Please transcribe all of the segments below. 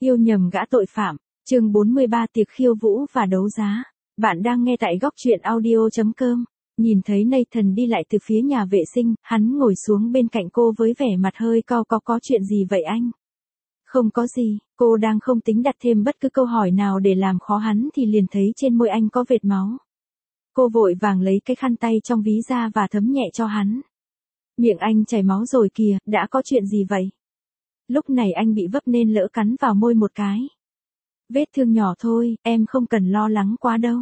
Yêu nhầm gã tội phạm, chương 43 tiệc khiêu vũ và đấu giá. Bạn đang nghe tại góc truyện audio.com. Nhìn thấy Nathan đi lại từ phía nhà vệ sinh, hắn ngồi xuống bên cạnh cô với vẻ mặt hơi cau có chuyện gì vậy anh? Không có gì, cô đang không tính đặt thêm bất cứ câu hỏi nào để làm khó hắn thì liền thấy trên môi anh có vệt máu. Cô vội vàng lấy cái khăn tay trong ví ra và thấm nhẹ cho hắn. Miệng anh chảy máu rồi kìa, đã có chuyện gì vậy? Lúc này anh bị vấp nên lỡ cắn vào môi một cái. Vết thương nhỏ thôi, em không cần lo lắng quá đâu.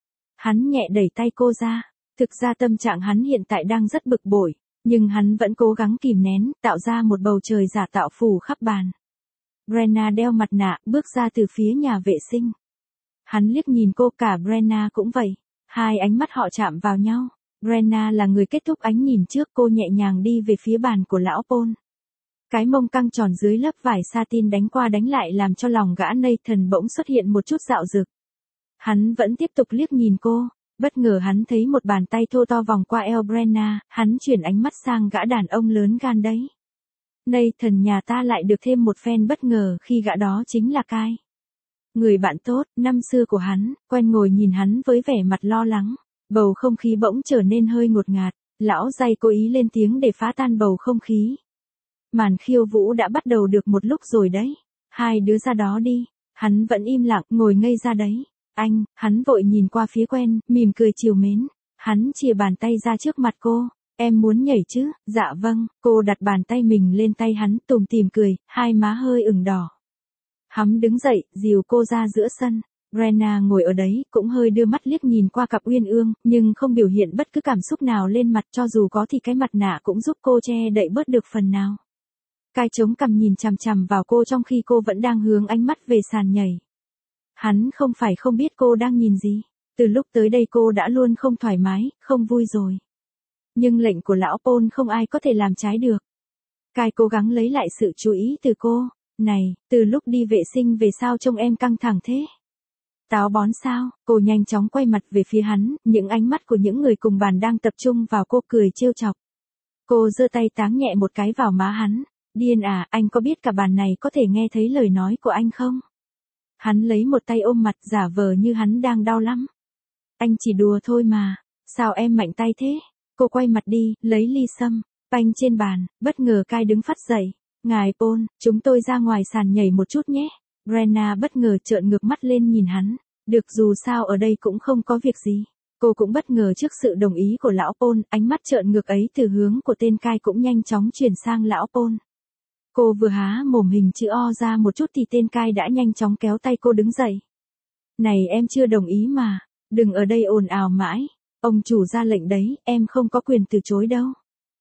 Hắn nhẹ đẩy tay cô ra. Thực ra tâm trạng hắn hiện tại đang rất bực bội, nhưng hắn vẫn cố gắng kìm nén, tạo ra một bầu trời giả tạo phủ khắp bàn. Brenna đeo mặt nạ, bước ra từ phía nhà vệ sinh. Hắn liếc nhìn cô, cả Brenna cũng vậy. Hai ánh mắt họ chạm vào nhau. Brenna là người kết thúc ánh nhìn trước, cô nhẹ nhàng đi về phía bàn của lão Paul. Cái mông căng tròn dưới lớp vải satin đánh qua đánh lại làm cho lòng gã Nathan bỗng xuất hiện một chút dạo dực. Hắn vẫn tiếp tục liếc nhìn cô, bất ngờ hắn thấy một bàn tay thô to vòng qua eo Brenna, hắn chuyển ánh mắt sang gã đàn ông lớn gan đấy. Nathan nhà ta lại được thêm một phen bất ngờ khi gã đó chính là Kai. Người bạn tốt, năm xưa của hắn, quen ngồi nhìn hắn với vẻ mặt lo lắng. Bầu không khí bỗng trở nên hơi ngột ngạt, lão Dây cố ý lên tiếng để phá tan bầu không khí. Màn khiêu vũ đã bắt đầu được một lúc rồi đấy. Hai đứa ra đó đi. Hắn vẫn im lặng, ngồi ngây ra đấy. Anh, hắn vội nhìn qua phía quen, mỉm cười trìu mến. Hắn chìa bàn tay ra trước mặt cô. Em muốn nhảy chứ? Dạ vâng. Cô đặt bàn tay mình lên tay hắn, tủm tỉm cười, hai má hơi ửng đỏ. Hắn đứng dậy, dìu cô ra giữa sân. Brenna ngồi ở đấy, cũng hơi đưa mắt liếc nhìn qua cặp uyên ương, nhưng không biểu hiện bất cứ cảm xúc nào lên mặt, cho dù có thì cái mặt nạ cũng giúp cô che đậy bớt được phần nào. Kai chống cằm nhìn chằm chằm vào cô trong khi cô vẫn đang hướng ánh mắt về sàn nhảy. Hắn không phải không biết cô đang nhìn gì. Từ lúc tới đây cô đã luôn không thoải mái, không vui rồi. Nhưng lệnh của lão Paul không ai có thể làm trái được. Kai cố gắng lấy lại sự chú ý từ cô. Này, từ lúc đi vệ sinh về sao trông em căng thẳng thế? Táo bón sao? Cô nhanh chóng quay mặt về phía hắn, những ánh mắt của những người cùng bàn đang tập trung vào cô, cười trêu chọc. Cô giơ tay táng nhẹ một cái vào má hắn. Điên à, anh có biết cả bàn này có thể nghe thấy lời nói của anh không? Hắn lấy một tay ôm mặt, giả vờ như hắn đang đau lắm. Anh chỉ đùa thôi mà, sao em mạnh tay thế? Cô quay mặt đi, lấy ly sâm, banh trên bàn, bất ngờ Kai đứng phắt dậy. Ngài Paul, chúng tôi ra ngoài sàn nhảy một chút nhé. Brenna bất ngờ trợn ngược mắt lên nhìn hắn. Được, dù sao ở đây cũng không có việc gì. Cô cũng bất ngờ trước sự đồng ý của lão Paul, ánh mắt trợn ngược ấy từ hướng của tên Kai cũng nhanh chóng chuyển sang lão Paul. Cô vừa há mồm hình chữ O ra một chút thì tên Kai đã nhanh chóng kéo tay cô đứng dậy. Này em chưa đồng ý mà, đừng ở đây ồn ào mãi, ông chủ ra lệnh đấy, em không có quyền từ chối đâu.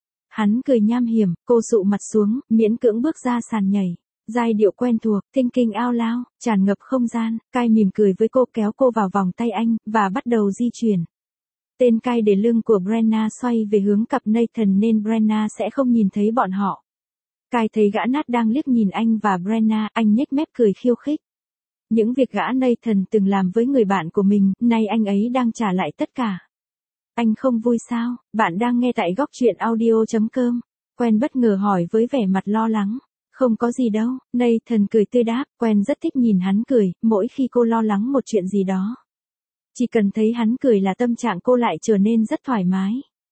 Hắn cười nham hiểm, cô sụ mặt xuống, miễn cưỡng bước ra sàn nhảy. Giai điệu quen thuộc, thinking out loud, tràn ngập không gian, Kai mỉm cười với cô, kéo cô vào vòng tay anh, và bắt đầu di chuyển. Tên Kai để lưng của Brenna xoay về hướng cặp Nathan nên Brenna sẽ không nhìn thấy bọn họ. Kai thấy gã nát đang liếc nhìn anh và Brenna, anh nhếch mép cười khiêu khích. Những việc gã Nathan từng làm với người bạn của mình, nay anh ấy đang trả lại tất cả. Anh không vui sao? Bạn đang nghe tại góc truyện audio.com. Quen bất ngờ hỏi với vẻ mặt lo lắng. Không có gì đâu, Nathan cười tươi đáp, Quen rất thích nhìn hắn cười, mỗi khi cô lo lắng một chuyện gì đó. Chỉ cần thấy hắn cười là tâm trạng cô lại trở nên rất thoải mái.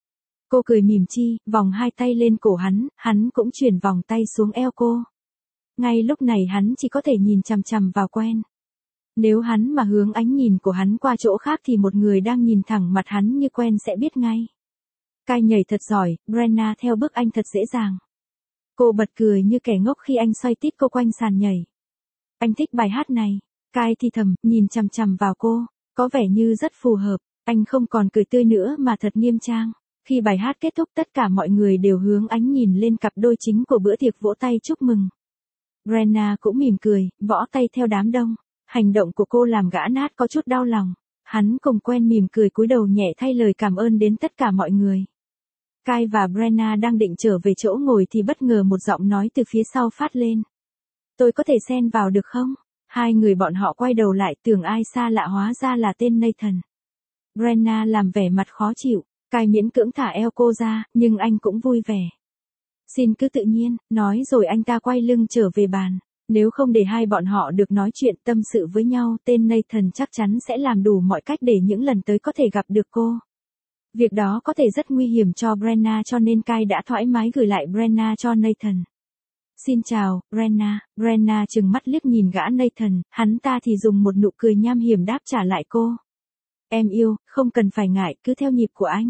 Cô cười mỉm chi, vòng hai tay lên cổ hắn cũng chuyển vòng tay xuống eo cô. Ngay lúc này hắn chỉ có thể nhìn chằm chằm vào Quen. Nếu hắn mà hướng ánh nhìn của hắn qua chỗ khác thì một người đang nhìn thẳng mặt hắn như Quen sẽ biết ngay. Kai nhảy thật giỏi, Brenna theo bước anh thật dễ dàng. Cô bật cười như kẻ ngốc khi anh xoay tít cô quanh sàn nhảy. Anh thích bài hát này. Kai thì thầm, nhìn chằm chằm vào cô, có vẻ như rất phù hợp. Anh không còn cười tươi nữa mà thật nghiêm trang. Khi bài hát kết thúc tất cả mọi người đều hướng ánh nhìn lên cặp đôi chính của bữa tiệc vỗ tay chúc mừng. Brenna cũng mỉm cười, võ tay theo đám đông. Hành động của cô làm gã nát có chút đau lòng. Hắn cùng Quen mỉm cười cúi đầu nhẹ thay lời cảm ơn đến tất cả mọi người. Kai và Brenna đang định trở về chỗ ngồi thì bất ngờ một giọng nói từ phía sau phát lên. Tôi có thể xen vào được không? Hai người bọn họ quay đầu lại, tưởng ai xa lạ hóa ra là tên Nathan. Brenna làm vẻ mặt khó chịu. Kai miễn cưỡng thả eo cô ra, nhưng anh cũng vui vẻ. Xin cứ tự nhiên, nói rồi anh ta quay lưng trở về bàn. Nếu không để hai bọn họ được nói chuyện tâm sự với nhau, tên Nathan chắc chắn sẽ làm đủ mọi cách để những lần tới có thể gặp được cô. Việc đó có thể rất nguy hiểm cho Brenna, cho nên Kai đã thoải mái gửi lại Brenna cho Nathan. Xin chào, Brenna. Brenna trừng mắt liếc nhìn gã Nathan, hắn ta thì dùng một nụ cười nham hiểm đáp trả lại cô. Em yêu, không cần phải ngại, cứ theo nhịp của anh.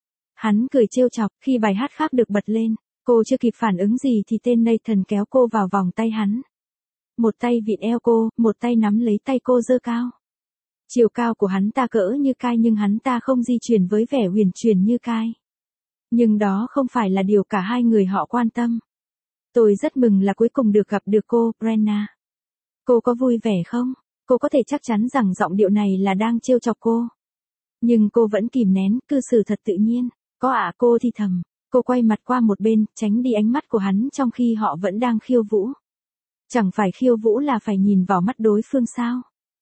Hắn cười trêu chọc, khi bài hát khác được bật lên, cô chưa kịp phản ứng gì thì tên Nathan kéo cô vào vòng tay hắn. Một tay vịn eo cô, một tay nắm lấy tay cô giơ cao. Chiều cao của hắn ta cỡ như Kai nhưng hắn ta không di chuyển với vẻ huyền chuyển như Kai. Nhưng đó không phải là điều cả hai người họ quan tâm. Tôi rất mừng là cuối cùng được gặp được cô, Brenna. Cô có vui vẻ không? Cô có thể chắc chắn rằng giọng điệu này là đang trêu chọc cô. Nhưng cô vẫn kìm nén, cư xử thật tự nhiên. Có ạ, cô thì thầm. Cô quay mặt qua một bên, tránh đi ánh mắt của hắn trong khi họ vẫn đang khiêu vũ. Chẳng phải khiêu vũ là phải nhìn vào mắt đối phương sao?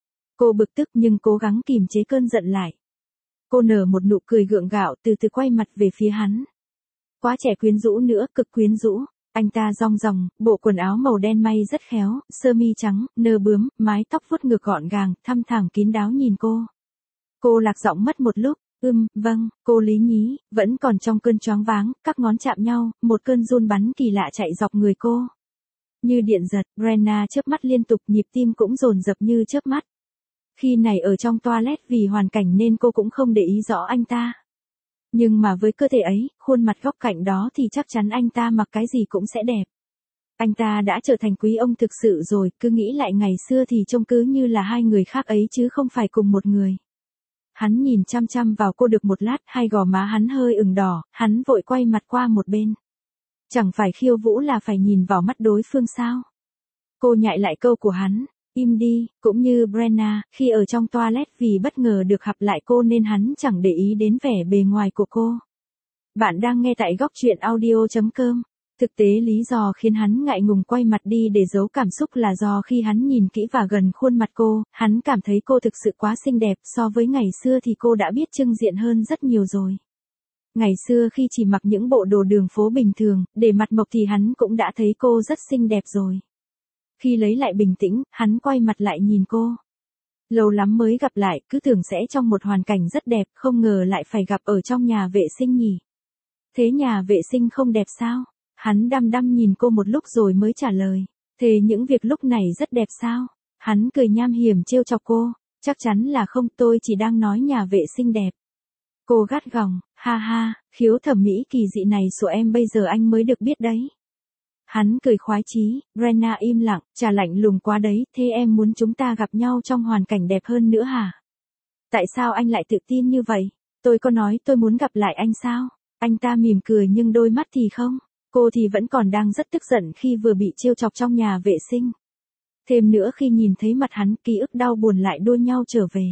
Cô bực tức nhưng cố gắng kìm chế cơn giận lại. Cô nở một nụ cười gượng gạo, từ từ quay mặt về phía hắn. Quá trẻ quyến rũ nữa, cực quyến rũ. Anh ta rong ròng, bộ quần áo màu đen may rất khéo, sơ mi trắng, nơ bướm, mái tóc vuốt ngược gọn gàng, thăm thẳng kín đáo nhìn cô. Cô lạc giọng mất một lúc, vâng, cô lý nhí, vẫn còn trong cơn choáng váng, các ngón chạm nhau, một cơn run bắn kỳ lạ chạy dọc người cô. Như điện giật, Brenna chớp mắt liên tục, nhịp tim cũng dồn dập như chớp mắt. Khi này ở trong toilet vì hoàn cảnh nên cô cũng không để ý rõ anh ta. Nhưng mà với cơ thể ấy, khuôn mặt góc cạnh đó thì chắc chắn anh ta mặc cái gì cũng sẽ đẹp. Anh ta đã trở thành quý ông thực sự rồi, cứ nghĩ lại ngày xưa thì trông cứ như là hai người khác ấy chứ không phải cùng một người. Hắn nhìn chăm chăm vào cô được một lát, hai gò má hắn hơi ửng đỏ, hắn vội quay mặt qua một bên. Chẳng phải khiêu vũ là phải nhìn vào mắt đối phương sao? Cô nhại lại câu của hắn, im đi, cũng như Brenna, khi ở trong toilet vì bất ngờ được gặp lại cô nên hắn chẳng để ý đến vẻ bề ngoài của cô. Bạn đang nghe tại góc truyện audio.com. Thực tế lý do khiến hắn ngại ngùng quay mặt đi để giấu cảm xúc là do khi hắn nhìn kỹ và gần khuôn mặt cô, hắn cảm thấy cô thực sự quá xinh đẹp, so với ngày xưa thì cô đã biết trưng diện hơn rất nhiều rồi. Ngày xưa khi chỉ mặc những bộ đồ đường phố bình thường, để mặt mộc thì hắn cũng đã thấy cô rất xinh đẹp rồi. Khi lấy lại bình tĩnh, hắn quay mặt lại nhìn cô. Lâu lắm mới gặp lại, cứ tưởng sẽ trong một hoàn cảnh rất đẹp, không ngờ lại phải gặp ở trong nhà vệ sinh nhỉ. Thế nhà vệ sinh không đẹp sao? Hắn đăm đăm nhìn cô một lúc rồi mới trả lời. Thế những việc lúc này rất đẹp sao? Hắn cười nham hiểm trêu chọc cô. Chắc chắn là không, tôi chỉ đang nói nhà vệ sinh đẹp. Cô gắt gỏng, ha ha, khiếu thẩm mỹ kỳ dị này của em bây giờ anh mới được biết đấy. Hắn cười khoái chí, Brenna im lặng, chả lạnh lùng quá đấy, thế em muốn chúng ta gặp nhau trong hoàn cảnh đẹp hơn nữa hả? Tại sao anh lại tự tin như vậy? Tôi có nói tôi muốn gặp lại anh sao? Anh ta mỉm cười nhưng đôi mắt thì không. Cô thì vẫn còn đang rất tức giận khi vừa bị trêu chọc trong nhà vệ sinh. Thêm nữa khi nhìn thấy mặt hắn, ký ức đau buồn lại đua nhau trở về.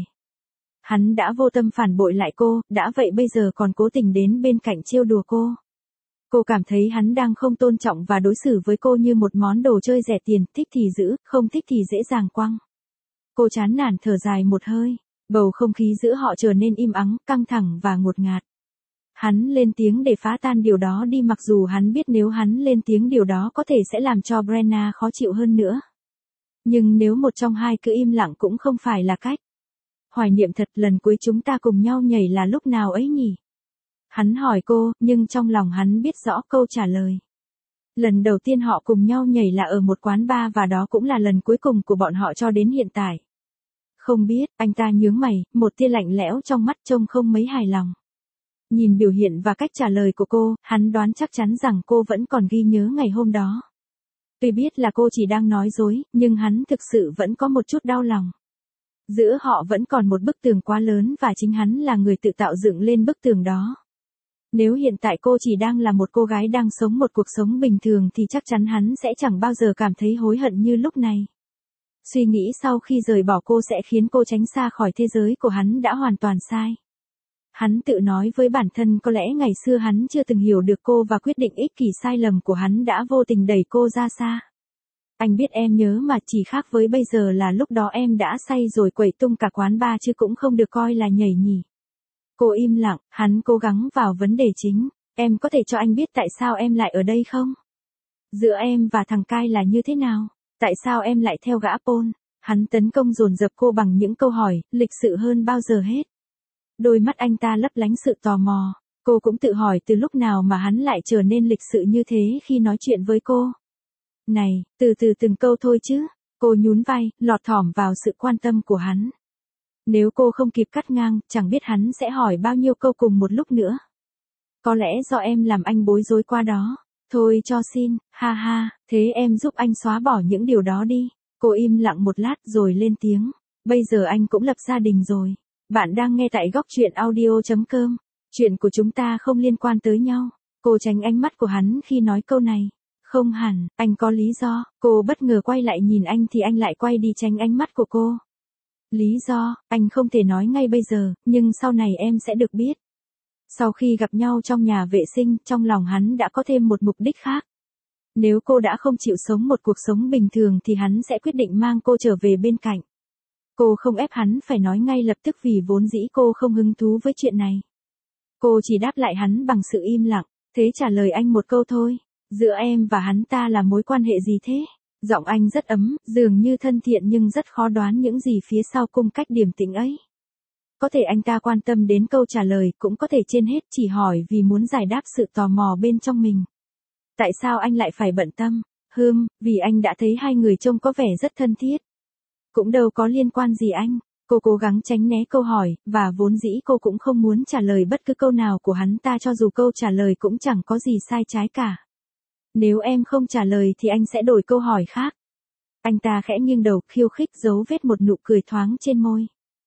Hắn đã vô tâm phản bội lại cô, đã vậy bây giờ còn cố tình đến bên cạnh trêu đùa cô. Cô cảm thấy hắn đang không tôn trọng và đối xử với cô như một món đồ chơi rẻ tiền, thích thì giữ, không thích thì dễ dàng quăng. Cô chán nản thở dài một hơi, bầu không khí giữa họ trở nên im ắng, căng thẳng và ngột ngạt. Hắn lên tiếng để phá tan điều đó đi, mặc dù hắn biết nếu hắn lên tiếng điều đó có thể sẽ làm cho Brenna khó chịu hơn nữa. Nhưng nếu một trong hai cứ im lặng cũng không phải là cách. Hoài niệm thật, lần cuối chúng ta cùng nhau nhảy là lúc nào ấy nhỉ? Hắn hỏi cô, nhưng trong lòng hắn biết rõ câu trả lời. Lần đầu tiên họ cùng nhau nhảy là ở một quán bar và đó cũng là lần cuối cùng của bọn họ cho đến hiện tại. Không biết, anh ta nhướng mày, một tia lạnh lẽo trong mắt trông không mấy hài lòng. Nhìn biểu hiện và cách trả lời của cô, hắn đoán chắc chắn rằng cô vẫn còn ghi nhớ ngày hôm đó. Tuy biết là cô chỉ đang nói dối, nhưng hắn thực sự vẫn có một chút đau lòng. Giữa họ vẫn còn một bức tường quá lớn và chính hắn là người tự tạo dựng lên bức tường đó. Nếu hiện tại cô chỉ đang là một cô gái đang sống một cuộc sống bình thường thì chắc chắn hắn sẽ chẳng bao giờ cảm thấy hối hận như lúc này. Suy nghĩ sau khi rời bỏ cô sẽ khiến cô tránh xa khỏi thế giới của hắn đã hoàn toàn sai. Hắn tự nói với bản thân có lẽ ngày xưa hắn chưa từng hiểu được cô và quyết định ích kỷ sai lầm của hắn đã vô tình đẩy cô ra xa. Anh biết em nhớ mà, chỉ khác với bây giờ là lúc đó em đã say rồi quẩy tung cả quán bar chứ cũng không được coi là nhảy nhỉ. Cô im lặng, hắn cố gắng vào vấn đề chính. Em có thể cho anh biết tại sao em lại ở đây không? Giữa em và thằng Kai là như thế nào? Tại sao em lại theo gã Paul? Hắn tấn công dồn dập cô bằng những câu hỏi, lịch sự hơn bao giờ hết. Đôi mắt anh ta lấp lánh sự tò mò. Cô cũng tự hỏi từ lúc nào mà hắn lại trở nên lịch sự như thế khi nói chuyện với cô. Này, từ từ từng câu thôi chứ. Cô nhún vai, lọt thỏm vào sự quan tâm của hắn. Nếu cô không kịp cắt ngang, chẳng biết hắn sẽ hỏi bao nhiêu câu cùng một lúc nữa. Có lẽ do em làm anh bối rối qua đó. Thôi cho xin, ha ha, thế em giúp anh xóa bỏ những điều đó đi. Cô im lặng một lát rồi lên tiếng. Bây giờ anh cũng lập gia đình rồi. Bạn đang nghe tại góc truyện audio.com. Chuyện của chúng ta không liên quan tới nhau. Cô tránh ánh mắt của hắn khi nói câu này. Không hẳn, anh có lý do. Cô bất ngờ quay lại nhìn anh thì anh lại quay đi tránh ánh mắt của cô. Lý do, anh không thể nói ngay bây giờ, nhưng sau này em sẽ được biết. Sau khi gặp nhau trong nhà vệ sinh, trong lòng hắn đã có thêm một mục đích khác. Nếu cô đã không chịu sống một cuộc sống bình thường thì hắn sẽ quyết định mang cô trở về bên cạnh. Cô không ép hắn phải nói ngay lập tức vì vốn dĩ cô không hứng thú với chuyện này. Cô chỉ đáp lại hắn bằng sự im lặng, thế trả lời anh một câu thôi. Giữa em và hắn ta là mối quan hệ gì thế? Giọng anh rất ấm, dường như thân thiện nhưng rất khó đoán những gì phía sau cung cách điềm tĩnh ấy. Có thể anh ta quan tâm đến câu trả lời, cũng có thể trên hết chỉ hỏi vì muốn giải đáp sự tò mò bên trong mình. Tại sao anh lại phải bận tâm? Vì anh đã thấy hai người trông có vẻ rất thân thiết. Cũng đâu có liên quan gì anh. Cô cố gắng tránh né câu hỏi, và vốn dĩ cô cũng không muốn trả lời bất cứ câu nào của hắn ta cho dù câu trả lời cũng chẳng có gì sai trái cả. Nếu em không trả lời thì anh sẽ đổi câu hỏi khác. Anh ta khẽ nghiêng đầu, khiêu khích giấu vết một nụ cười thoáng trên môi.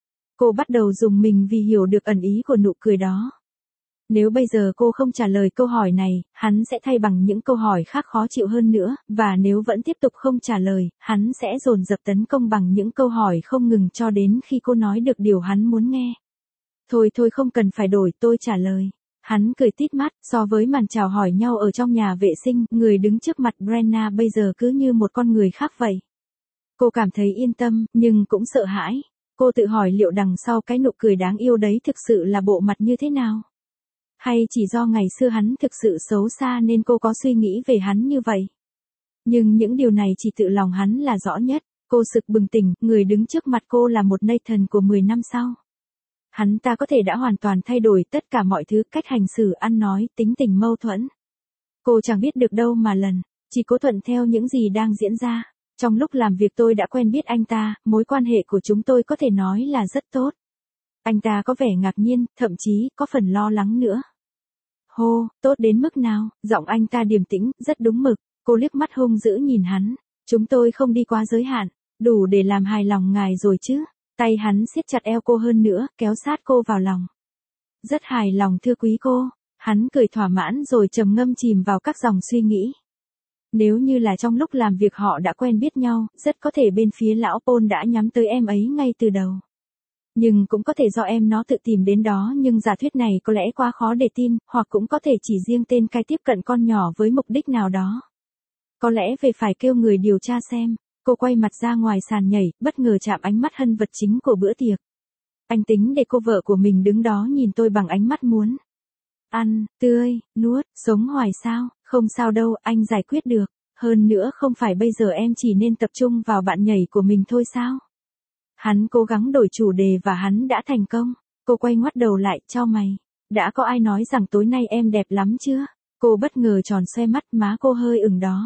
Cô bắt đầu rùng mình vì hiểu được ẩn ý của nụ cười đó. Nếu bây giờ cô không trả lời câu hỏi này, hắn sẽ thay bằng những câu hỏi khác khó chịu hơn nữa, và nếu vẫn tiếp tục không trả lời, hắn sẽ dồn dập tấn công bằng những câu hỏi không ngừng cho đến khi cô nói được điều hắn muốn nghe. Thôi không cần phải đổi, tôi trả lời. Hắn cười tít mắt, so với màn chào hỏi nhau ở trong nhà vệ sinh, người đứng trước mặt Brenna bây giờ cứ như một con người khác vậy. Cô cảm thấy yên tâm, nhưng cũng sợ hãi. Cô tự hỏi liệu đằng sau cái nụ cười đáng yêu đấy thực sự là bộ mặt như thế nào? Hay chỉ do ngày xưa hắn thực sự xấu xa nên cô có suy nghĩ về hắn như vậy? Nhưng những điều này chỉ tự lòng hắn là rõ nhất. Cô sực bừng tỉnh, người đứng trước mặt cô là một Nathan của 10 năm sau. Hắn ta có thể đã hoàn toàn thay đổi tất cả mọi thứ, cách hành xử, ăn nói, tính tình mâu thuẫn. Cô chẳng biết được đâu mà lần, chỉ cố thuận theo những gì đang diễn ra. Trong lúc làm việc tôi đã quen biết anh ta, mối quan hệ của chúng tôi có thể nói là rất tốt. Anh ta có vẻ ngạc nhiên, thậm chí có phần lo lắng nữa. Hô, tốt đến mức nào? Giọng anh ta điềm tĩnh, rất đúng mực. Cô liếc mắt hung dữ nhìn hắn. Chúng tôi không đi quá giới hạn, đủ để làm hài lòng ngài rồi chứ. Tay hắn siết chặt eo cô hơn nữa, kéo sát cô vào lòng. Rất hài lòng thưa quý cô. Hắn cười thỏa mãn rồi trầm ngâm chìm vào các dòng suy nghĩ. Nếu như là trong lúc làm việc họ đã quen biết nhau, rất có thể bên phía lão Paul đã nhắm tới em ấy ngay từ đầu. Nhưng cũng có thể do em nó tự tìm đến đó, nhưng giả thuyết này có lẽ quá khó để tin, hoặc cũng có thể chỉ riêng tên cai tiếp cận con nhỏ với mục đích nào đó. Có lẽ về phải kêu người điều tra xem. Cô quay mặt ra ngoài sàn nhảy, bất ngờ chạm ánh mắt hân vật chính của bữa tiệc. Anh tính để cô vợ của mình đứng đó nhìn tôi bằng ánh mắt muốn ăn, tươi, nuốt, sống hoài sao? Không sao đâu, anh giải quyết được. Hơn nữa không phải bây giờ em chỉ nên tập trung vào bạn nhảy của mình thôi sao? Hắn cố gắng đổi chủ đề và hắn đã thành công. Cô quay ngoắt đầu lại, chau mày. Đã có ai nói rằng tối nay em đẹp lắm chưa? Cô bất ngờ tròn xoe mắt, má cô hơi ửng đó.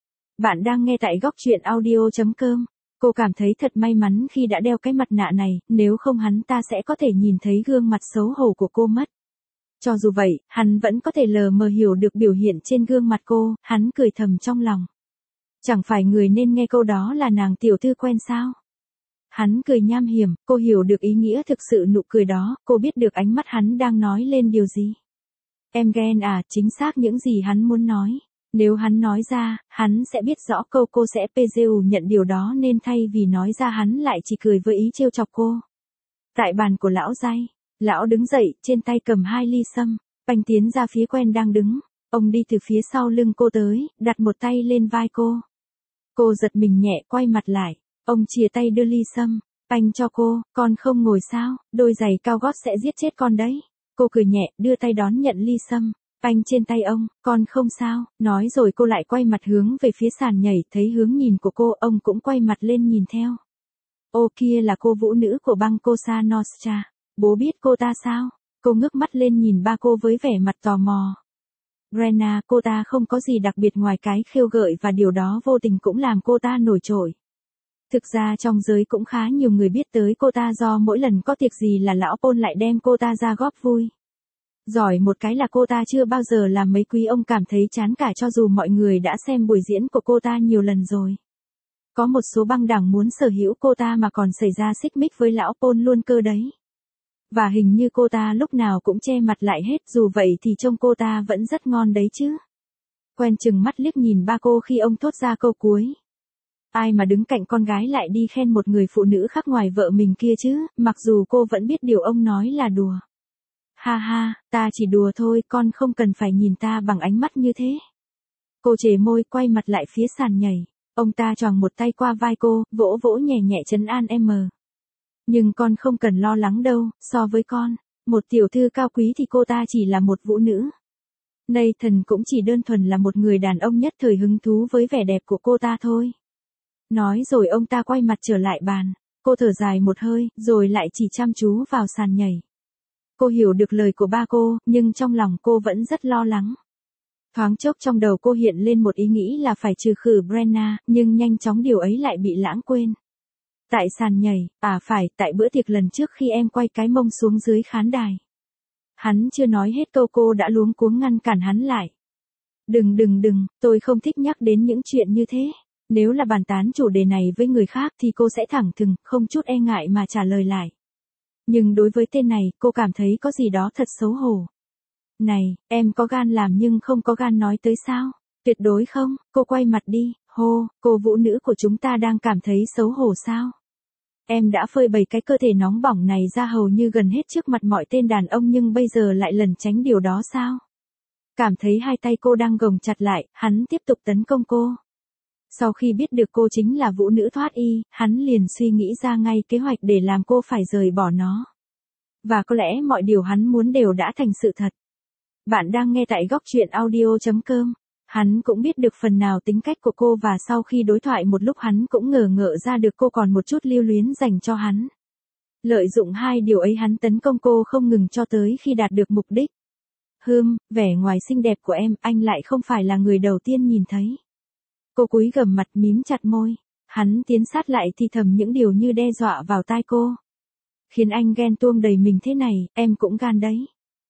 Bạn đang nghe tại góc truyện audio.com. Cô cảm thấy thật may mắn khi đã đeo cái mặt nạ này, nếu không hắn ta sẽ có thể nhìn thấy gương mặt xấu hổ của cô mất. Cho dù vậy, hắn vẫn có thể lờ mờ hiểu được biểu hiện trên gương mặt cô, hắn cười thầm trong lòng. Chẳng phải người nên nghe câu đó là nàng tiểu thư quen sao? Hắn cười nham hiểm, cô hiểu được ý nghĩa thực sự nụ cười đó, cô biết được ánh mắt hắn đang nói lên điều gì. Em ghen à, chính xác những gì hắn muốn nói. Nếu hắn nói ra, hắn sẽ biết rõ câu cô sẽ PGU nhận điều đó nên thay vì nói ra hắn lại chỉ cười với ý trêu chọc cô. Tại bàn của lão Giai, lão đứng dậy, trên tay cầm 2 ly sâm, Banh tiến ra phía Quen đang đứng. Ông đi từ phía sau lưng cô tới, đặt một tay lên vai cô. Cô giật mình nhẹ, quay mặt lại. Ông chìa tay đưa ly sâm. Banh cho cô, con không ngồi sao, đôi giày cao gót sẽ giết chết con đấy. Cô cười nhẹ, đưa tay đón nhận ly sâm. Banh trên tay ông, con không sao, nói rồi cô lại quay mặt hướng về phía sàn nhảy, thấy hướng nhìn của cô, ông cũng quay mặt lên nhìn theo. Ô kia là cô vũ nữ của bang Cosa Nostra, bố biết cô ta sao? Cô ngước mắt lên nhìn ba cô với vẻ mặt tò mò. Brenna, cô ta không có gì đặc biệt ngoài cái khêu gợi và điều đó vô tình cũng làm cô ta nổi trội. Thực ra trong giới cũng khá nhiều người biết tới cô ta do mỗi lần có tiệc gì là lão Paul lại đem cô ta ra góp vui. Giỏi một cái là cô ta chưa bao giờ làm mấy quý ông cảm thấy chán cả cho dù mọi người đã xem buổi diễn của cô ta nhiều lần rồi. Có một số băng đảng muốn sở hữu cô ta mà còn xảy ra xích mích với lão Paul luôn cơ đấy. Và hình như cô ta lúc nào cũng che mặt lại hết, dù vậy thì trông cô ta vẫn rất ngon đấy chứ. Quen chừng mắt liếc nhìn ba cô khi ông thốt ra câu cuối. Ai mà đứng cạnh con gái lại đi khen một người phụ nữ khác ngoài vợ mình kia chứ, mặc dù cô vẫn biết điều ông nói là đùa. Ha ha, ta chỉ đùa thôi, con không cần phải nhìn ta bằng ánh mắt như thế. Cô trề môi quay mặt lại phía sàn nhảy. Ông ta choàng một tay qua vai cô, vỗ vỗ nhẹ nhẹ trấn an em. Nhưng con không cần lo lắng đâu, so với con, một tiểu thư cao quý thì cô ta chỉ là một vũ nữ. Nathan cũng chỉ đơn thuần là một người đàn ông nhất thời hứng thú với vẻ đẹp của cô ta thôi. Nói rồi ông ta quay mặt trở lại bàn. Cô thở dài một hơi, rồi lại chỉ chăm chú vào sàn nhảy. Cô hiểu được lời của ba cô, nhưng trong lòng cô vẫn rất lo lắng. Thoáng chốc trong đầu cô hiện lên một ý nghĩ là phải trừ khử Brenna, nhưng nhanh chóng điều ấy lại bị lãng quên. Tại sàn nhảy, phải, tại bữa tiệc lần trước khi em quay cái mông xuống dưới khán đài. Hắn chưa nói hết câu cô đã luống cuống ngăn cản hắn lại. Đừng, tôi không thích nhắc đến những chuyện như thế. Nếu là bàn tán chủ đề này với người khác thì cô sẽ thẳng thừng, không chút e ngại mà trả lời lại. Nhưng đối với tên này, cô cảm thấy có gì đó thật xấu hổ. Này, em có gan làm nhưng không có gan nói tới sao? Tuyệt đối không, cô quay mặt đi, hô, cô vũ nữ của chúng ta đang cảm thấy xấu hổ sao? Em đã phơi bày cái cơ thể nóng bỏng này ra hầu như gần hết trước mặt mọi tên đàn ông nhưng bây giờ lại lẩn tránh điều đó sao? Cảm thấy hai tay cô đang gồng chặt lại, hắn tiếp tục tấn công cô. Sau khi biết được cô chính là vũ nữ thoát y, hắn liền suy nghĩ ra ngay kế hoạch để làm cô phải rời bỏ nó. Và có lẽ mọi điều hắn muốn đều đã thành sự thật. Bạn đang nghe tại góc truyện audio.com. Hắn cũng biết được phần nào tính cách của cô và sau khi đối thoại một lúc hắn cũng ngờ ngợ ra được cô còn một chút lưu luyến dành cho hắn. Lợi dụng hai điều ấy hắn tấn công cô không ngừng cho tới khi đạt được mục đích. Vẻ ngoài xinh đẹp của em, anh lại không phải là người đầu tiên nhìn thấy. Cô cúi gằm mặt mím chặt môi. Hắn tiến sát lại thì thầm những điều như đe dọa vào tai cô. Khiến anh ghen tuông đầy mình thế này, em cũng gan đấy.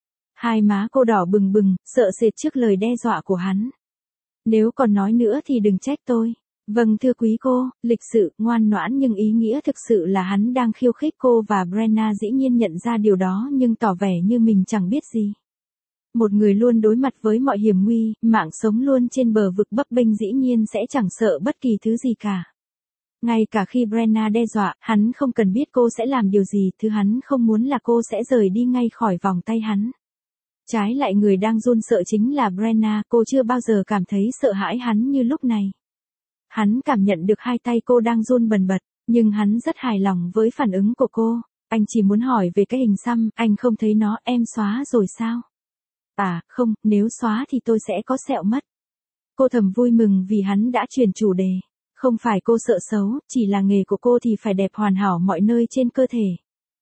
Hai má cô đỏ bừng bừng, sợ sệt trước lời đe dọa của hắn. Nếu còn nói nữa thì đừng trách tôi. Vâng thưa quý cô, lịch sự, ngoan ngoãn nhưng ý nghĩa thực sự là hắn đang khiêu khích cô và Brenna dĩ nhiên nhận ra điều đó nhưng tỏ vẻ như mình chẳng biết gì. Một người luôn đối mặt với mọi hiểm nguy, mạng sống luôn trên bờ vực bấp bênh dĩ nhiên sẽ chẳng sợ bất kỳ thứ gì cả. Ngay cả khi Brenna đe dọa, hắn không cần biết cô sẽ làm điều gì, thứ hắn không muốn là cô sẽ rời đi ngay khỏi vòng tay hắn. Trái lại người đang run sợ chính là Brenna, cô chưa bao giờ cảm thấy sợ hãi hắn như lúc này. Hắn cảm nhận được hai tay cô đang run bần bật, nhưng hắn rất hài lòng với phản ứng của cô. Anh chỉ muốn hỏi về cái hình xăm, anh không thấy nó, em xóa rồi sao? Không, nếu xóa thì tôi sẽ có sẹo mất. Cô thầm vui mừng vì hắn đã chuyển chủ đề. Không phải cô sợ xấu, chỉ là nghề của cô thì phải đẹp hoàn hảo mọi nơi trên cơ thể.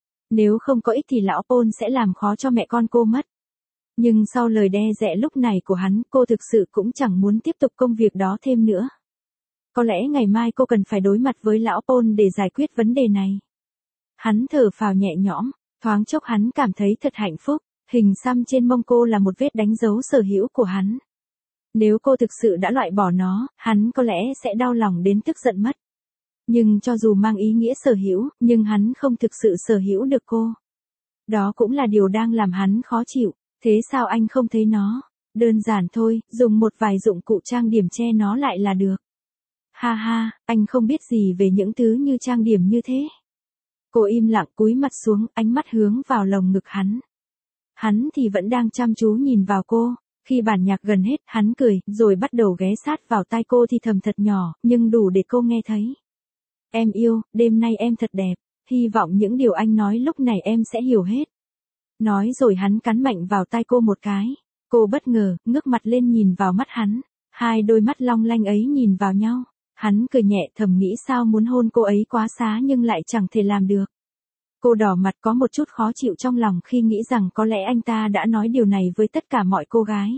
Nếu không có ích thì lão Paul sẽ làm khó cho mẹ con cô mất. Nhưng sau lời đe dọa lúc này của hắn, cô thực sự cũng chẳng muốn tiếp tục công việc đó thêm nữa. Có lẽ ngày mai cô cần phải đối mặt với lão Paul để giải quyết vấn đề này. Hắn thở phào nhẹ nhõm, thoáng chốc hắn cảm thấy thật hạnh phúc. Hình xăm trên mông cô là một vết đánh dấu sở hữu của hắn. Nếu cô thực sự đã loại bỏ nó, hắn có lẽ sẽ đau lòng đến tức giận mất. Nhưng cho dù mang ý nghĩa sở hữu, nhưng hắn không thực sự sở hữu được cô. Đó cũng là điều đang làm hắn khó chịu. Thế sao anh không thấy nó? Đơn giản thôi, dùng một vài dụng cụ trang điểm che nó lại là được. Ha ha, anh không biết gì về những thứ như trang điểm như thế. Cô im lặng cúi mặt xuống, ánh mắt hướng vào lồng ngực hắn. Hắn thì vẫn đang chăm chú nhìn vào cô. Khi bản nhạc gần hết, hắn cười, rồi bắt đầu ghé sát vào tai cô thì thầm thật nhỏ, nhưng đủ để cô nghe thấy. Em yêu, đêm nay em thật đẹp. Hy vọng những điều anh nói lúc này em sẽ hiểu hết. Nói rồi hắn cắn mạnh vào tai cô một cái. Cô bất ngờ, ngước mặt lên nhìn vào mắt hắn. Hai đôi mắt long lanh ấy nhìn vào nhau. Hắn cười nhẹ thầm nghĩ sao muốn hôn cô ấy quá xá nhưng lại chẳng thể làm được. Cô đỏ mặt có một chút khó chịu trong lòng khi nghĩ rằng có lẽ anh ta đã nói điều này với tất cả mọi cô gái.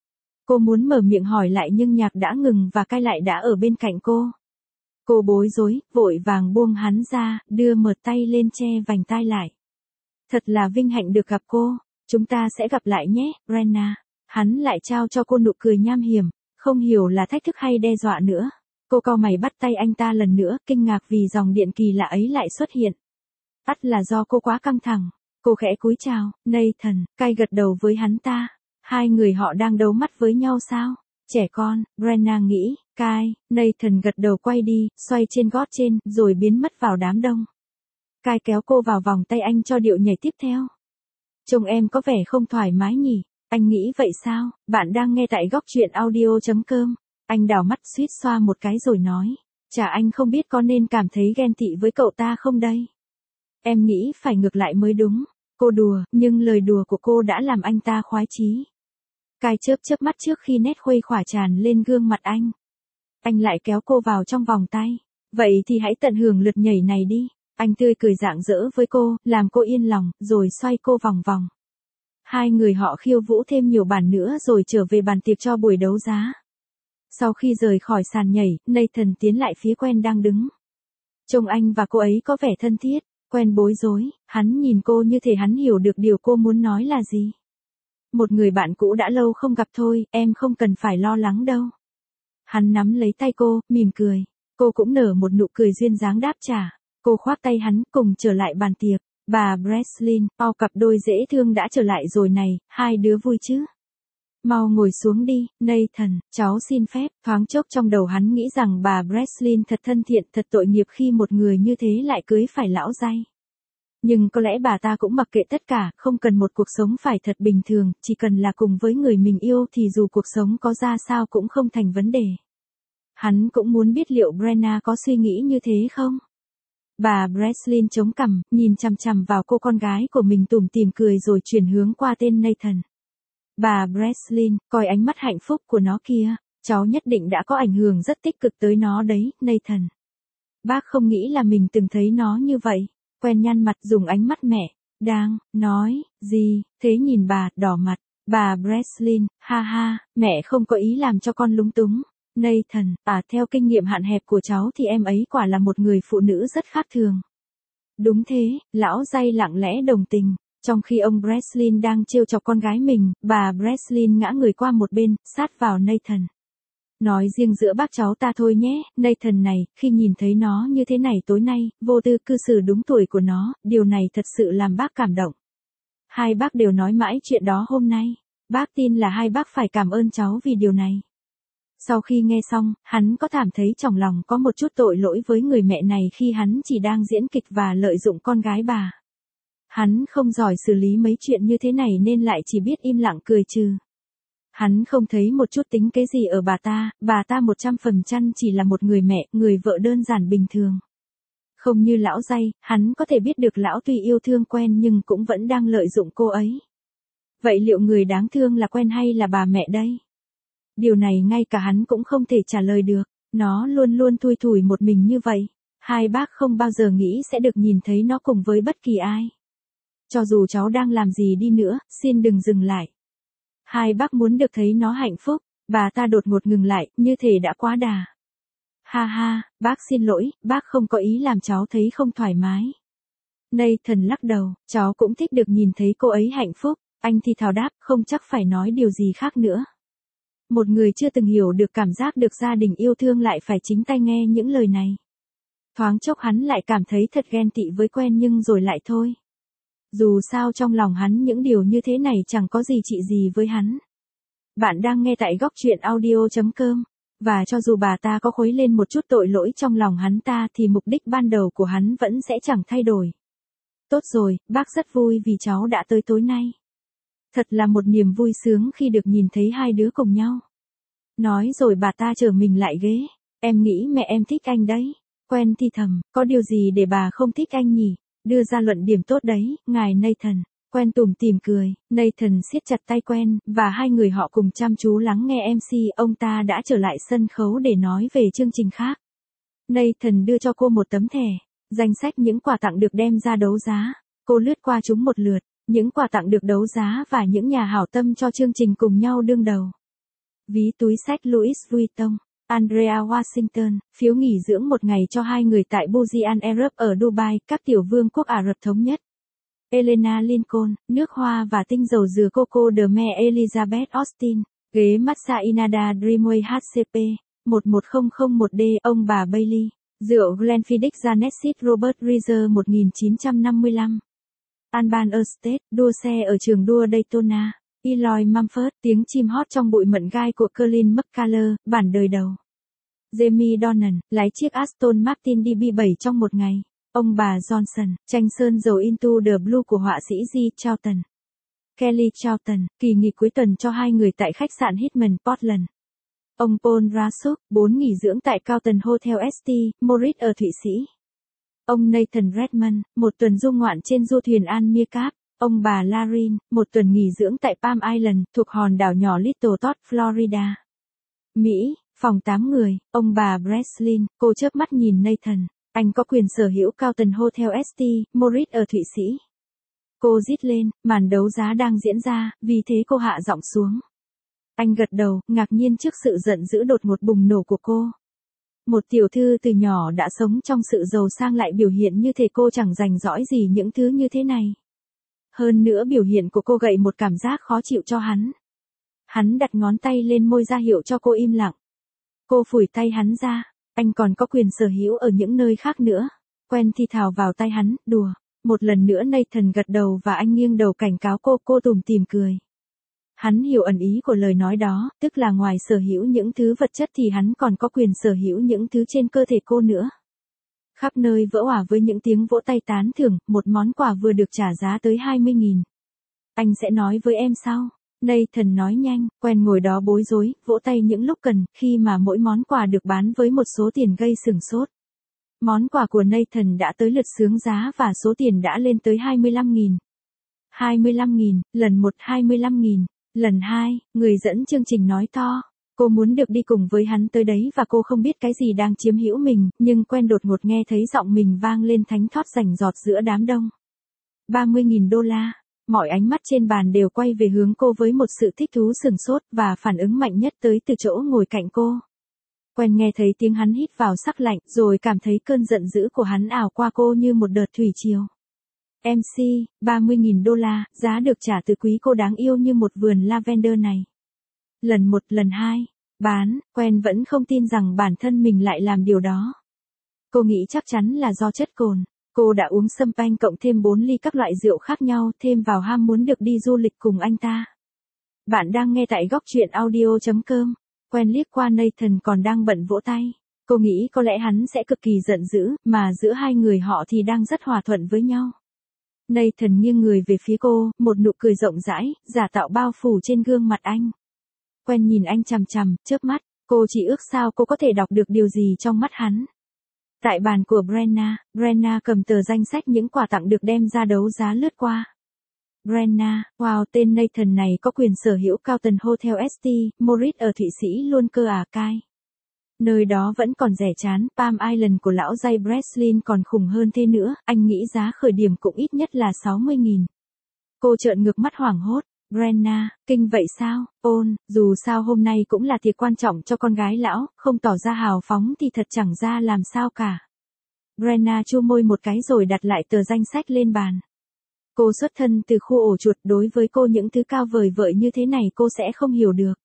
Cô muốn mở miệng hỏi lại nhưng nhạc đã ngừng và cai lại đã ở bên cạnh cô. Cô bối rối, vội vàng buông hắn ra, đưa một tay lên che vành tai lại. Thật là vinh hạnh được gặp cô, chúng ta sẽ gặp lại nhé, Brenna. Hắn lại trao cho cô nụ cười nham hiểm, không hiểu là thách thức hay đe dọa nữa. Cô cau mày bắt tay anh ta lần nữa, kinh ngạc vì dòng điện kỳ lạ ấy lại xuất hiện. Ắt là do cô quá căng thẳng. Cô khẽ cúi chào, Nathan, cai gật đầu với hắn ta. Hai người họ đang đấu mắt với nhau sao? Trẻ con, Brenna nghĩ, Cai, Nathan gật đầu quay đi, xoay trên gót trên, rồi biến mất vào đám đông. Cai kéo cô vào vòng tay anh cho điệu nhảy tiếp theo. Trông em có vẻ không thoải mái nhỉ? Anh nghĩ vậy sao? Bạn đang nghe tại góc truyện audio.com. Anh đảo mắt suýt xoa một cái rồi nói. Chả anh không biết có nên cảm thấy ghen tị với cậu ta không đây? Em nghĩ phải ngược lại mới đúng. Cô đùa, nhưng lời đùa của cô đã làm anh ta khoái chí. Cai chớp chớp mắt trước khi nét khuây khỏa tràn lên gương mặt anh. Anh lại kéo cô vào trong vòng tay. Vậy thì hãy tận hưởng lượt nhảy này đi. Anh tươi cười rạng rỡ với cô, làm cô yên lòng, rồi xoay cô vòng vòng. Hai người họ khiêu vũ thêm nhiều bản nữa rồi trở về bàn tiệc cho buổi đấu giá. Sau khi rời khỏi sàn nhảy, Nathan tiến lại phía Quen đang đứng. Trông anh và cô ấy có vẻ thân thiết. Quen bối rối, hắn nhìn cô như thể hắn hiểu được điều cô muốn nói là gì. Một người bạn cũ đã lâu không gặp thôi, em không cần phải lo lắng đâu. Hắn nắm lấy tay cô, mỉm cười. Cô cũng nở một nụ cười duyên dáng đáp trả. Cô khoác tay hắn cùng trở lại bàn tiệc. Bà Breslin, cặp đôi dễ thương đã trở lại rồi này, hai đứa vui chứ? Mau ngồi xuống đi, Nathan, cháu xin phép. Thoáng chốc trong đầu hắn nghĩ rằng bà Breslin thật thân thiện, thật tội nghiệp khi một người như thế lại cưới phải lão day. Nhưng có lẽ bà ta cũng mặc kệ tất cả, không cần một cuộc sống phải thật bình thường, chỉ cần là cùng với người mình yêu thì dù cuộc sống có ra sao cũng không thành vấn đề. Hắn cũng muốn biết liệu Brenna có suy nghĩ như thế không? Bà Breslin chống cằm, nhìn chằm chằm vào cô con gái của mình tủm tỉm cười rồi chuyển hướng qua tên Nathan. Bà Breslin, coi ánh mắt hạnh phúc của nó kia, cháu nhất định đã có ảnh hưởng rất tích cực tới nó đấy, Nathan. Bác không nghĩ là mình từng thấy nó như vậy. Quen nhăn mặt dùng ánh mắt mẹ. Đang, nói, gì, thế nhìn bà, đỏ mặt. Bà Breslin, ha ha, mẹ không có ý làm cho con lúng túng. Nathan, theo kinh nghiệm hạn hẹp của cháu thì em ấy quả là một người phụ nữ rất khác thường. Đúng thế, lão day lặng lẽ đồng tình. Trong khi ông Breslin đang trêu chọc con gái mình, bà Breslin ngã người qua một bên, sát vào Nathan. Nói riêng giữa bác cháu ta thôi nhé, Nathan này, khi nhìn thấy nó như thế này tối nay, vô tư cư xử đúng tuổi của nó, điều này thật sự làm bác cảm động. Hai bác đều nói mãi chuyện đó hôm nay. Bác tin là hai bác phải cảm ơn cháu vì điều này. Sau khi nghe xong, hắn có cảm thấy trong lòng có một chút tội lỗi với người mẹ này khi hắn chỉ đang diễn kịch và lợi dụng con gái bà. Hắn không giỏi xử lý mấy chuyện như thế này nên lại chỉ biết im lặng cười trừ. Hắn không thấy một chút tính kế gì ở bà ta 100% chỉ là một người mẹ, người vợ đơn giản bình thường. Không như lão day, hắn có thể biết được lão tuy yêu thương Quen nhưng cũng vẫn đang lợi dụng cô ấy. Vậy liệu người đáng thương là Quen hay là bà mẹ đây? Điều này ngay cả hắn cũng không thể trả lời được, nó luôn luôn thui thủi một mình như vậy. Hai bác không bao giờ nghĩ sẽ được nhìn thấy nó cùng với bất kỳ ai. Cho dù cháu đang làm gì đi nữa, xin đừng dừng lại. Hai bác muốn được thấy nó hạnh phúc. Bà ta đột ngột ngừng lại, như thể đã quá đà. Ha ha, bác xin lỗi, bác không có ý làm cháu thấy không thoải mái. Nathan lắc đầu, cháu cũng thích được nhìn thấy cô ấy hạnh phúc. Anh thì thào đáp, không chắc phải nói điều gì khác nữa. Một người chưa từng hiểu được cảm giác được gia đình yêu thương lại phải chính tay nghe những lời này. Thoáng chốc hắn lại cảm thấy thật ghen tị với Quen nhưng rồi lại thôi. Dù sao trong lòng hắn những điều như thế này chẳng có gì trị gì với hắn. Bạn đang nghe tại góc truyện audio.com. Và cho dù bà ta có khuấy lên một chút tội lỗi trong lòng hắn ta thì mục đích ban đầu của hắn vẫn sẽ chẳng thay đổi. Tốt rồi, bác rất vui vì cháu đã tới tối nay. Thật là một niềm vui sướng khi được nhìn thấy hai đứa cùng nhau. Nói rồi bà ta trở mình lại ghế. Em nghĩ mẹ em thích anh đấy. Quen thì thầm, có điều gì để bà không thích anh nhỉ? Đưa ra luận điểm tốt đấy, ngài Nathan. Quen tủm tỉm cười, Nathan siết chặt tay Quen, và hai người họ cùng chăm chú lắng nghe MC, ông ta đã trở lại sân khấu để nói về chương trình khác. Nathan đưa cho cô một tấm thẻ, danh sách những quà tặng được đem ra đấu giá. Cô lướt qua chúng một lượt, những quà tặng được đấu giá và những nhà hảo tâm cho chương trình cùng nhau đương đầu. Ví túi xách Louis Vuitton, Andrea Washington, phiếu nghỉ dưỡng một ngày cho hai người tại Burj Al Arab ở Dubai, các tiểu vương quốc Ả Rập Thống Nhất. Elena Lincoln, nước hoa và tinh dầu dừa Coco de Mer Elizabeth Austin, ghế massage Inada Dreamway HCP, 11001D, ông bà Bailey, rượu Glenfiddich Genesis Robert Reser 1955. Alban Estate, đua xe ở trường đua Daytona. Eloy Mumford, tiếng chim hót trong bụi mận gai của Colin McCuller, bản đời đầu. Jamie Dornan, lái chiếc Aston Martin DB7 trong một ngày. Ông bà Johnson, tranh sơn dầu Into the Blue của họa sĩ G. Charlton. Kelly Charlton, kỳ nghỉ cuối tuần cho hai người tại khách sạn Hitman, Portland. Ông Paul Rasuk, 4 nghỉ dưỡng tại Carlton Hotel St. Moritz ở Thụy Sĩ. Ông Nathan Redmond, một tuần du ngoạn trên du thuyền An Meerkat. Ông bà Larin, một tuần nghỉ dưỡng tại Palm Island, thuộc hòn đảo nhỏ Little Tot, Florida. Mỹ, phòng 8 người, ông bà Breslin, cô chớp mắt nhìn Nathan, anh có quyền sở hữu Carlton Hotel St. Moritz ở Thụy Sĩ. Cô rít lên, màn đấu giá đang diễn ra, vì thế cô hạ giọng xuống. Anh gật đầu, ngạc nhiên trước sự giận dữ đột ngột bùng nổ của cô. Một tiểu thư từ nhỏ đã sống trong sự giàu sang lại biểu hiện như thể cô chẳng rành rõi gì những thứ như thế này. Hơn nữa biểu hiện của cô gợi một cảm giác khó chịu cho hắn. Hắn đặt ngón tay lên môi ra hiệu cho cô im lặng. Cô phủi tay hắn ra, anh còn có quyền sở hữu ở những nơi khác nữa. Quen thì thào vào tay hắn, đùa. Một lần nữa Nathan gật đầu và anh nghiêng đầu cảnh cáo cô tủm tỉm cười. Hắn hiểu ẩn ý của lời nói đó, tức là ngoài sở hữu những thứ vật chất thì hắn còn có quyền sở hữu những thứ trên cơ thể cô nữa. Khắp nơi vỡ òa với những tiếng vỗ tay tán thưởng, một món quà vừa được trả giá tới 20.000. Anh sẽ nói với em sau. Nathan nói nhanh, Quen ngồi đó bối rối, vỗ tay những lúc cần, khi mà mỗi món quà được bán với một số tiền gây sửng sốt. Món quà của Nathan đã tới lượt xướng giá và số tiền đã lên tới 25.000. 25.000, lần 1 25.000, lần 2, người dẫn chương trình nói to. Cô muốn được đi cùng với hắn tới đấy và cô không biết cái gì đang chiếm hữu mình, nhưng Quen đột ngột nghe thấy giọng mình vang lên thánh thót rành rọt giữa đám đông. 30.000 đô la. Mọi ánh mắt trên bàn đều quay về hướng cô với một sự thích thú sửng sốt và phản ứng mạnh nhất tới từ chỗ ngồi cạnh cô. Quen nghe thấy tiếng hắn hít vào sắc lạnh rồi cảm thấy cơn giận dữ của hắn ảo qua cô như một đợt thủy triều. MC, 30.000 đô la, giá được trả từ quý cô đáng yêu như một vườn lavender này. Lần 1, lần 2, bán, Quen vẫn không tin rằng bản thân mình lại làm điều đó. Cô nghĩ chắc chắn là do chất cồn. Cô đã uống champagne cộng thêm 4 ly các loại rượu khác nhau thêm vào ham muốn được đi du lịch cùng anh ta. Bạn đang nghe tại góc truyện audio.com. Quen liếc qua Nathan còn đang bận vỗ tay. Cô nghĩ có lẽ hắn sẽ cực kỳ giận dữ, mà giữa hai người họ thì đang rất hòa thuận với nhau. Nathan nghiêng người về phía cô, một nụ cười rộng rãi, giả tạo bao phủ trên gương mặt anh. Quen nhìn anh chằm chằm, chớp mắt, cô chỉ ước sao cô có thể đọc được điều gì trong mắt hắn. Tại bàn của Brenna cầm tờ danh sách những quà tặng được đem ra đấu giá lướt qua. Brenna, wow, tên Nathan này có quyền sở hữu Carlton Hotel St. Moritz ở Thụy Sĩ luôn cơ à cai. Nơi đó vẫn còn rẻ chán, Palm Island của lão Jay Breslin còn khủng hơn thế nữa, anh nghĩ giá khởi điểm cũng ít nhất là 60.000. Cô trợn ngược mắt hoảng hốt. Brenna, kinh vậy sao, dù sao hôm nay cũng là tiệc quan trọng cho con gái lão, không tỏ ra hào phóng thì thật chẳng ra làm sao cả. Brenna chu môi một cái rồi đặt lại tờ danh sách lên bàn. Cô xuất thân từ khu ổ chuột, đối với cô những thứ cao vời vợi như thế này cô sẽ không hiểu được.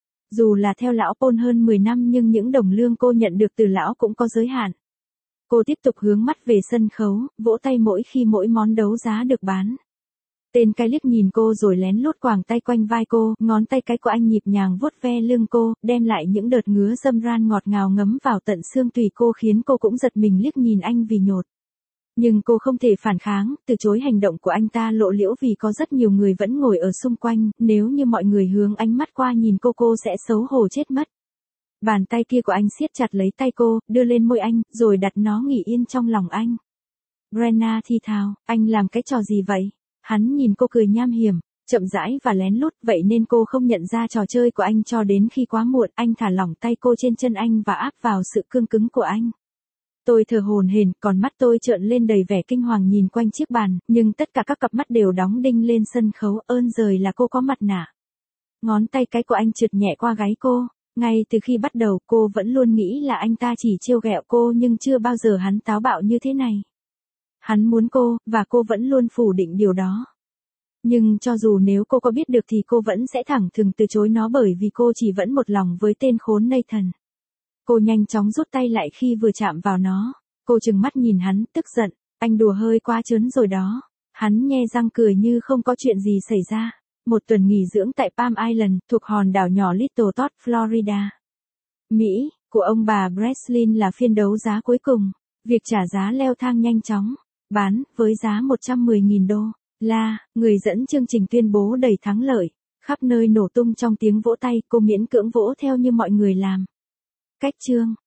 Dù là theo lão Paul hơn 10 năm nhưng những đồng lương cô nhận được từ lão cũng có giới hạn. Cô tiếp tục hướng mắt về sân khấu, vỗ tay mỗi khi mỗi món đấu giá được bán. Tên cai liếc nhìn cô rồi lén lút quàng tay quanh vai cô, ngón tay cái của anh nhịp nhàng vuốt ve lưng cô, đem lại những đợt ngứa dâm ran ngọt ngào ngấm vào tận xương tủy cô khiến cô cũng giật mình liếc nhìn anh vì nhột. Nhưng cô không thể phản kháng, từ chối hành động của anh ta lộ liễu vì có rất nhiều người vẫn ngồi ở xung quanh, nếu như mọi người hướng ánh mắt qua nhìn cô sẽ xấu hổ chết mất. Bàn tay kia của anh siết chặt lấy tay cô, đưa lên môi anh, rồi đặt nó nghỉ yên trong lòng anh. Brenna thì thào, anh làm cái trò gì vậy? Hắn nhìn cô cười nham hiểm, chậm rãi và lén lút, vậy nên cô không nhận ra trò chơi của anh cho đến khi quá muộn, anh thả lỏng tay cô trên chân anh và áp vào sự cương cứng của anh. Tôi thở hổn hển, còn mắt tôi trợn lên đầy vẻ kinh hoàng nhìn quanh chiếc bàn, nhưng tất cả các cặp mắt đều đóng đinh lên sân khấu, ơn giời là cô có mặt nạ. Ngón tay cái của anh trượt nhẹ qua gáy cô. Ngay từ khi bắt đầu cô vẫn luôn nghĩ là anh ta chỉ trêu ghẹo cô nhưng chưa bao giờ hắn táo bạo như thế này. Hắn muốn cô, và cô vẫn luôn phủ định điều đó. Nhưng cho dù nếu cô có biết được thì cô vẫn sẽ thẳng thừng từ chối nó bởi vì cô chỉ vẫn một lòng với tên khốn Nathan. Cô nhanh chóng rút tay lại khi vừa chạm vào nó. Cô trừng mắt nhìn hắn, tức giận. Anh đùa hơi quá trớn rồi đó. Hắn nhe răng cười như không có chuyện gì xảy ra. Một tuần nghỉ dưỡng tại Palm Island, thuộc hòn đảo nhỏ Little Tot, Florida, Mỹ, của ông bà Breslin là phiên đấu giá cuối cùng. Việc trả giá leo thang nhanh chóng. Bán, với giá 110.000 đô la, người dẫn chương trình tuyên bố đầy thắng lợi. Khắp nơi nổ tung trong tiếng vỗ tay, cô miễn cưỡng vỗ theo như mọi người làm. Cách chương